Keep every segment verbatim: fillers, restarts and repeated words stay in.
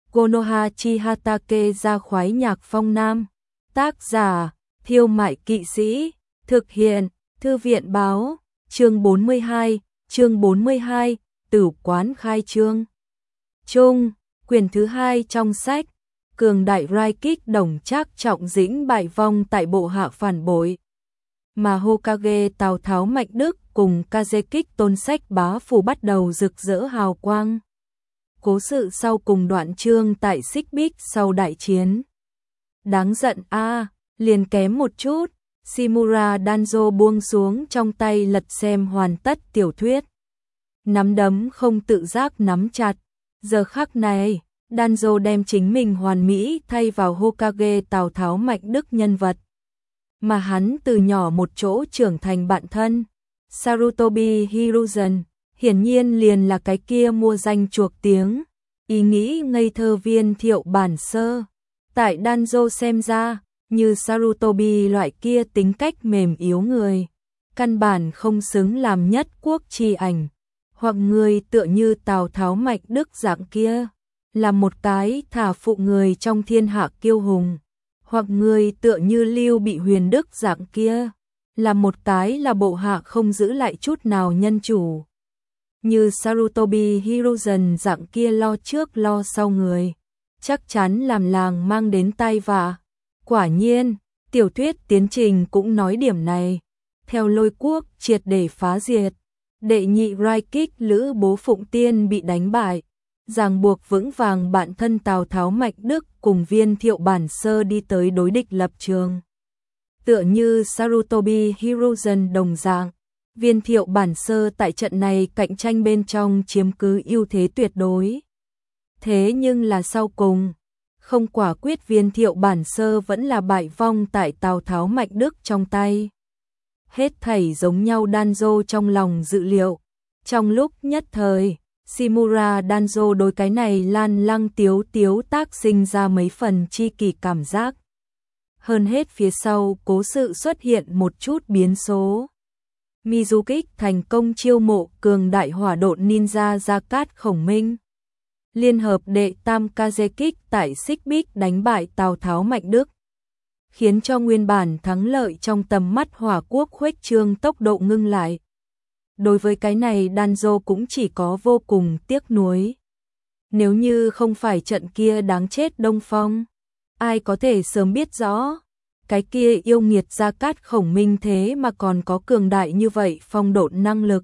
Konoha Chihatake ra khoái nhạc phong nam. Tác giả, Thiêu Mại Kỵ Sĩ. Thực hiện, Thư viện báo. Chương bốn mươi hai, chương bốn mươi hai, Tử quán khai trương. Chung, quyển thứ hai trong sách. Cường đại rai kích đồng trác trọng dĩnh bại vong tại bộ hạ phản bội. Mà Hokage Tào Tháo Mạnh Đức cùng Kazekích Tôn Sách Bá Phủ bắt đầu rực rỡ hào quang. Cố sự sau cùng đoạn chương tại Xích Bích sau đại chiến. Đáng giận a, à, liền kém một chút. Shimura Danzo buông xuống trong tay lật xem hoàn tất tiểu thuyết. Nắm đấm không tự giác nắm chặt. Giờ khắc này, Danzo đem chính mình hoàn mỹ thay vào Hokage Tào Tháo Mạnh Đức nhân vật. Mà hắn từ nhỏ một chỗ trưởng thành bạn thân. Sarutobi Hiruzen, hiển nhiên liền là cái kia mua danh chuộc tiếng. Ý nghĩ ngây thơ Viên Thiệu bản sơ. Tại Danzo xem ra, như Sarutobi loại kia tính cách mềm yếu người. Căn bản không xứng làm nhất quốc chi ảnh. Hoặc người tựa như Tào Tháo Mạnh Đức dạng kia. Là một cái thả phụ người trong thiên hạ kiêu hùng. Hoặc người tựa như Lưu Bị Huyền Đức dạng kia. Là một cái là bộ hạ không giữ lại chút nào nhân chủ. Như Sarutobi Hiruzen dạng kia lo trước lo sau người. Chắc chắn làm làng mang đến tai vạ. Quả nhiên, tiểu thuyết tiến trình cũng nói điểm này. Theo Lôi Quốc triệt để phá diệt. Đệ nhị rai kích Lữ Bố Phụng Tiên bị đánh bại. Ràng buộc vững vàng bạn thân Tào Tháo Mạnh Đức cùng Viên Thiệu bản sơ đi tới đối địch lập trường. Tựa như Sarutobi Hiruzen đồng dạng, Viên Thiệu bản sơ tại trận này cạnh tranh bên trong chiếm cứ ưu thế tuyệt đối. Thế nhưng là sau cùng, không quả quyết Viên Thiệu bản sơ vẫn là bại vong tại Tào Tháo Mạnh Đức trong tay. Hết thảy giống nhau Danzo trong lòng dự liệu. Trong lúc nhất thời, Shimura Danzo đối cái này Lan Lăng Tiếu Tiếu tác sinh ra mấy phần chi kỷ cảm giác. Hơn hết phía sau cố sự xuất hiện một chút biến số. Mizukích thành công chiêu mộ cường đại hỏa độn ninja Gia Cát Khổng Minh. Liên hợp đệ tam Kazekích tại Xích Bích đánh bại Tào Tháo Mạnh Đức. Khiến cho nguyên bản thắng lợi trong tầm mắt Hỏa Quốc khuếch trương tốc độ ngưng lại. Đối với cái này Danzo cũng chỉ có vô cùng tiếc nuối. Nếu như không phải trận kia đáng chết Đông Phong, ai có thể sớm biết rõ, cái kia yêu nghiệt Gia Cát Khổng Minh thế mà còn có cường đại như vậy phong độn năng lực.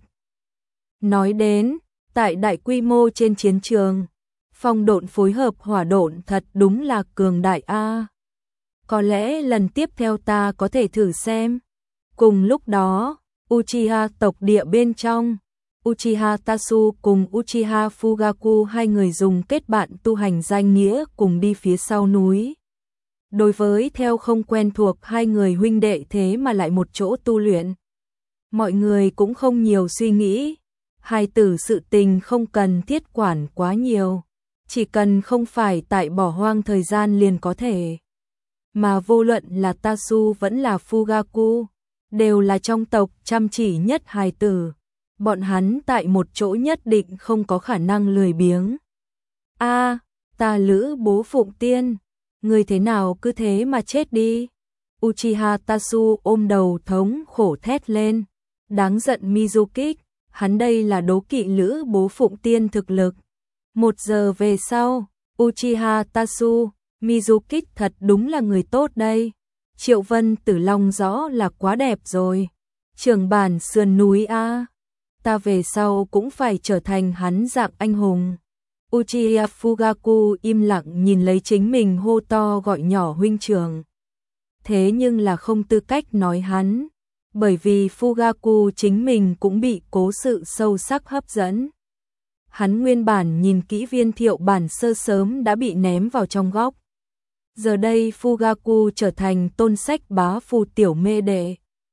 Nói đến, tại đại quy mô trên chiến trường, phong độn phối hợp hỏa độn thật đúng là cường đại a. Có lẽ lần tiếp theo ta có thể thử xem. Cùng lúc đó, Uchiha tộc địa bên trong, Uchiha Tasu cùng Uchiha Fugaku hai người dùng kết bạn tu hành danh nghĩa cùng đi phía sau núi. Đối với theo không quen thuộc hai người huynh đệ thế mà lại một chỗ tu luyện. Mọi người cũng không nhiều suy nghĩ, hai tử sự tình không cần thiết quản quá nhiều, chỉ cần không phải tại bỏ hoang thời gian liền có thể. Mà vô luận là Tasu vẫn là Fugaku, đều là trong tộc chăm chỉ nhất hài tử. Bọn hắn tại một chỗ nhất định không có khả năng lười biếng. A, à, ta Lữ Bố Phụng Tiên, người thế nào cứ thế mà chết đi. Uchiha Tasu ôm đầu thống khổ thét lên. Đáng giận Mizukích, hắn đây là đố kỵ Lữ Bố Phụng Tiên thực lực. Một giờ về sau, Uchiha Tasu, Mizukích thật đúng là người tốt đây. Triệu Vân Tử Long rõ là quá đẹp rồi. Trường bản sườn núi a, ta về sau cũng phải trở thành hắn dạng anh hùng. Uchiha Fugaku im lặng nhìn lấy chính mình hô to gọi nhỏ huynh trưởng. Thế nhưng là không tư cách nói hắn, bởi vì Fugaku chính mình cũng bị cố sự sâu sắc hấp dẫn. Hắn nguyên bản nhìn kỹ Viên Thiệu bản sơ sớm đã bị ném vào trong góc. Giờ đây Fugaku trở thành Tôn Sách Bá Phủ tiểu mê đệ.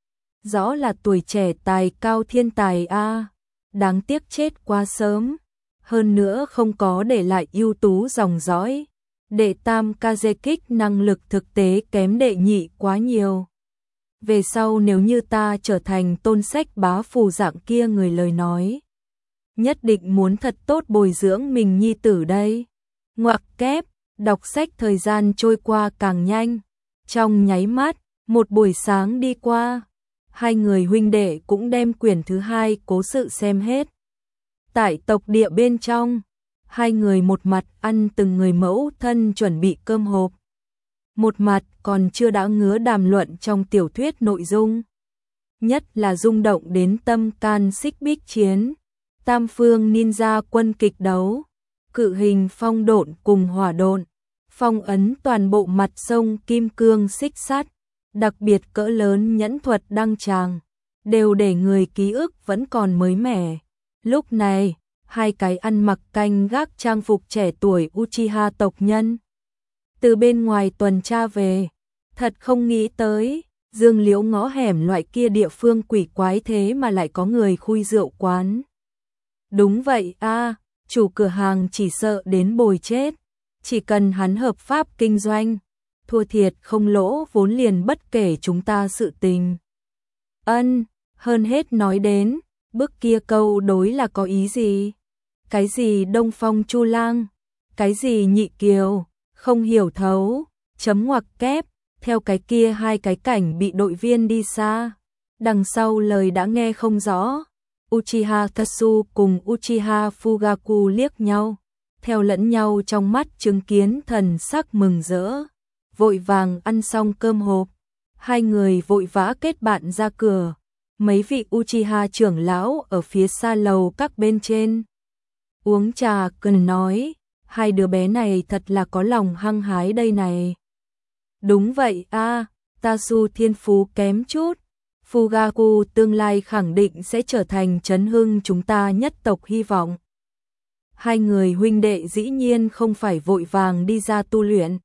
Rõ là tuổi trẻ tài cao thiên tài a, đáng tiếc chết quá sớm. Hơn nữa không có để lại ưu tú dòng dõi. Đệ tam Kazekích năng lực thực tế kém đệ nhị quá nhiều. Về sau nếu như ta trở thành Tôn Sách Bá Phủ dạng kia người lời nói, nhất định muốn thật tốt bồi dưỡng mình nhi tử đây. Ngoặc kép, đọc sách thời gian trôi qua càng nhanh. Trong nháy mắt, một buổi sáng đi qua, hai người huynh đệ cũng đem quyển thứ hai cố sự xem hết. Tại tộc địa bên trong, hai người một mặt ăn từng người mẫu thân chuẩn bị cơm hộp, một mặt còn chưa đã ngứa đàm luận trong tiểu thuyết nội dung. Nhất là rung động đến tâm can xích bích chiến, tam phương ninja quân kịch đấu, cự hình phong độn cùng hỏa độn, phong ấn toàn bộ mặt sông kim cương xích sắt, đặc biệt cỡ lớn nhẫn thuật đăng tràng, đều để người ký ức vẫn còn mới mẻ. Lúc này, hai cái ăn mặc canh gác trang phục trẻ tuổi Uchiha tộc nhân từ bên ngoài tuần tra về, thật không nghĩ tới, Dương Liễu ngõ hẻm loại kia địa phương quỷ quái thế mà lại có người khui rượu quán. Đúng vậy a, chủ cửa hàng chỉ sợ đến bồi chết, chỉ cần hắn hợp pháp kinh doanh, thua thiệt không lỗ vốn liền bất kể chúng ta sự tình. Ân, hơn hết nói đến, bức kia câu đối là có ý gì? Cái gì Đông Phong Chu Lang, cái gì Nhị Kiều, không hiểu thấu, chấm ngoặc kép, theo cái kia hai cái cảnh bị đội viên đi xa. Đằng sau lời đã nghe không rõ, Uchiha Tatsu cùng Uchiha Fugaku liếc nhau, theo lẫn nhau trong mắt chứng kiến thần sắc mừng rỡ, vội vàng ăn xong cơm hộp, hai người vội vã kết bạn ra cửa. Mấy vị Uchiha trưởng lão ở phía xa lầu các bên trên uống trà cần nói, hai đứa bé này thật là có lòng hăng hái đây này. Đúng vậy a, Tatsu thiên phú kém chút, Fugaku tương lai khẳng định sẽ trở thành chấn hưng chúng ta nhất tộc hy vọng. Hai người huynh đệ dĩ nhiên không phải vội vàng đi ra tu luyện,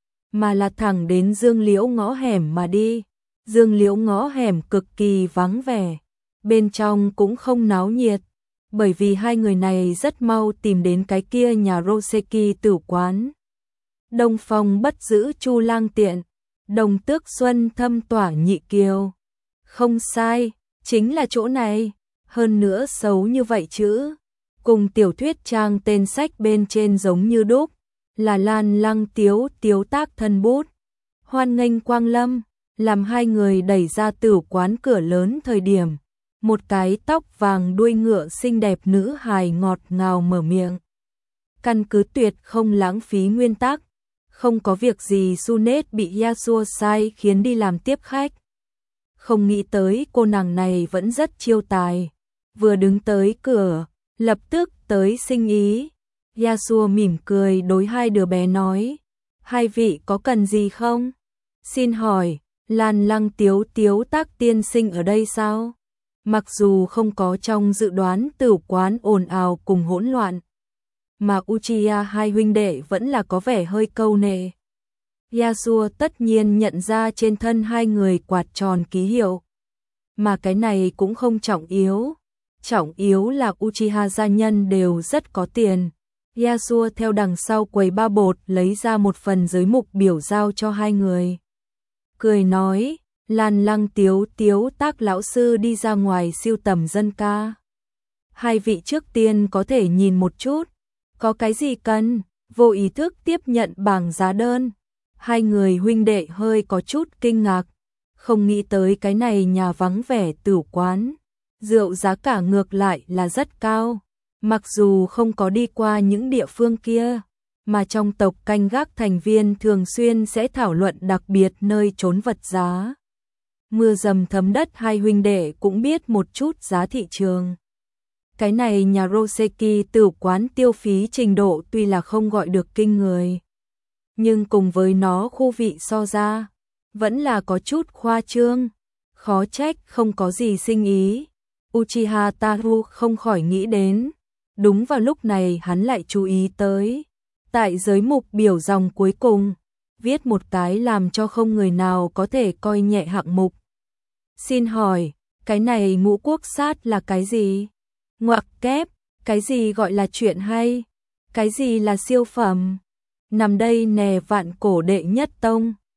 mà là thẳng đến Dương Liễu ngõ hẻm mà đi. Dương Liễu ngõ hẻm cực kỳ vắng vẻ, bên trong cũng không náo nhiệt, bởi vì hai người này rất mau tìm đến cái kia nhà Roseki tử quán. Đông Phong bất giữ Chu Lang tiện, Đồng Tước Xuân thâm tỏa Nhị Kiều. Không sai, chính là chỗ này, hơn nữa xấu như vậy chứ. Cùng tiểu thuyết trang tên sách bên trên giống như đúc, là Lan Lăng Tiếu Tiếu tác thân bút. Hoan nghênh quang lâm, làm hai người đẩy ra tử quán cửa lớn thời điểm. Một cái tóc vàng đuôi ngựa xinh đẹp nữ hài ngọt ngào mở miệng. Căn cứ tuyệt không lãng phí nguyên tắc, không có việc gì Sunet bị Yasuo sai khiến đi làm tiếp khách. Không nghĩ tới cô nàng này vẫn rất chiêu tài, vừa đứng tới cửa, lập tức tới sinh ý. Yasuo mỉm cười đối hai đứa bé nói, hai vị có cần gì không? Xin hỏi, Lan Lăng Tiếu Tiếu tác tiên sinh ở đây sao? Mặc dù không có trong dự đoán tử quán ồn ào cùng hỗn loạn, mà Uchiha hai huynh đệ vẫn là có vẻ hơi câu nệ. Yasuo tất nhiên nhận ra trên thân hai người quạt tròn ký hiệu, mà cái này cũng không trọng yếu. Trọng yếu là Uchiha gia nhân đều rất có tiền. Yasuo theo đằng sau quầy ba bột lấy ra một phần giới mục biểu giao cho hai người. Cười nói, Lan Lăng Tiếu Tiếu tác lão sư đi ra ngoài siêu tầm dân ca. Hai vị trước tiên có thể nhìn một chút, có cái gì cần, vô ý thức tiếp nhận bảng giá đơn. Hai người huynh đệ hơi có chút kinh ngạc, không nghĩ tới cái này nhà vắng vẻ tử quán. Rượu giá cả ngược lại là rất cao, mặc dù không có đi qua những địa phương kia, mà trong tộc canh gác thành viên thường xuyên sẽ thảo luận đặc biệt nơi trốn vật giá. Mưa dầm thấm đất hai huynh đệ cũng biết một chút giá thị trường. Cái này nhà Roseki tử quán tiêu phí trình độ tuy là không gọi được kinh người, nhưng cùng với nó khu vị so ra, vẫn là có chút khoa trương, khó trách không có gì sinh ý. Uchiha Taru không khỏi nghĩ đến, đúng vào lúc này hắn lại chú ý tới, tại giới mục biểu dòng cuối cùng, viết một cái làm cho không người nào có thể coi nhẹ hạng mục. Xin hỏi, cái này ngũ quốc sát là cái gì? Ngoặc kép, cái gì gọi là chuyện hay? Cái gì là siêu phẩm? Nằm đây nè vạn cổ đệ nhất tông,